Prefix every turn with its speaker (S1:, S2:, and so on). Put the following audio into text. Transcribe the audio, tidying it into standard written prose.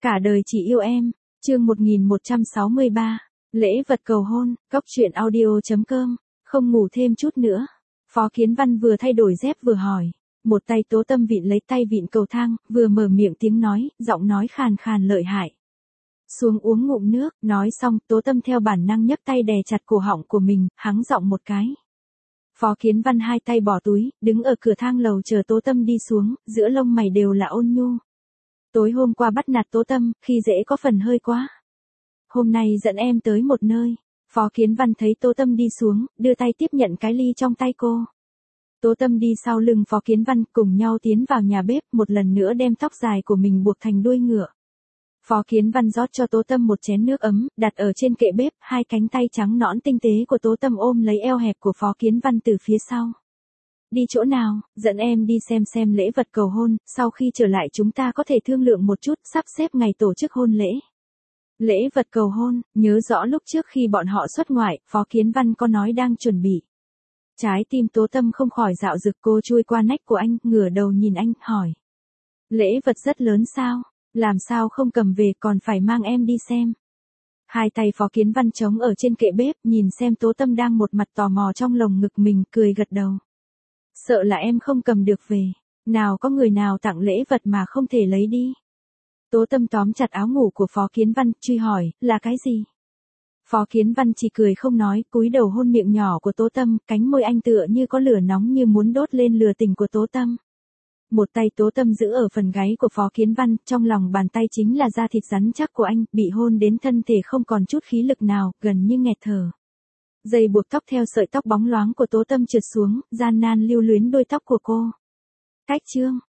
S1: Cả đời chỉ yêu em, chương 1163, lễ vật cầu hôn, cóc truyện audio.com, không ngủ thêm chút nữa. Phó Kiến Văn vừa thay đổi dép vừa hỏi, một tay Tố Tâm vịn lấy tay vịn cầu thang, vừa mở miệng tiếng nói, giọng nói khàn khàn lợi hại. Xuống uống ngụm nước, nói xong, Tố Tâm theo bản năng nhấc tay đè chặt cổ họng của mình, hắng giọng một cái. Phó Kiến Văn hai tay bỏ túi, đứng ở cửa thang lầu chờ Tố Tâm đi xuống, giữa lông mày đều là ôn nhu. Tối hôm qua bắt nạt Tố Tâm, khi dễ có phần hơi quá. Hôm nay dẫn em tới một nơi. Phó Kiến Văn thấy Tố Tâm đi xuống, đưa tay tiếp nhận cái ly trong tay cô. Tố Tâm đi sau lưng Phó Kiến Văn, cùng nhau tiến vào nhà bếp, một lần nữa đem tóc dài của mình buộc thành đuôi ngựa. Phó Kiến Văn rót cho Tố Tâm một chén nước ấm, đặt ở trên kệ bếp, hai cánh tay trắng nõn tinh tế của Tố Tâm ôm lấy eo hẹp của Phó Kiến Văn từ phía sau. Đi chỗ nào, dẫn em đi xem lễ vật cầu hôn, sau khi trở lại chúng ta có thể thương lượng một chút, sắp xếp ngày tổ chức hôn lễ. Lễ vật cầu hôn, nhớ rõ lúc trước khi bọn họ xuất ngoại, Phó Kiến Văn có nói đang chuẩn bị. Trái tim Tố Tâm không khỏi dạo dực, cô chui qua nách của anh, ngửa đầu nhìn anh, hỏi. Lễ vật rất lớn sao, làm sao không cầm về còn phải mang em đi xem. Hai tay Phó Kiến Văn trống ở trên kệ bếp, nhìn xem Tố Tâm đang một mặt tò mò trong lồng ngực mình, cười gật đầu. Sợ là em không cầm được về, nào có người nào tặng lễ vật mà không thể lấy đi. Tố Tâm tóm chặt áo ngủ của Phó Kiến Văn, truy hỏi, là cái gì? Phó Kiến Văn chỉ cười không nói, cúi đầu hôn miệng nhỏ của Tố Tâm, cánh môi anh tựa như có lửa nóng như muốn đốt lên lửa tình của Tố Tâm. Một tay Tố Tâm giữ ở phần gáy của Phó Kiến Văn, trong lòng bàn tay chính là da thịt rắn chắc của anh, bị hôn đến thân thể không còn chút khí lực nào, gần như nghẹt thở. Dây buộc tóc theo sợi tóc bóng loáng của Tố Tâm trượt xuống, gian nan lưu luyến đuôi tóc của cô. Cách chương.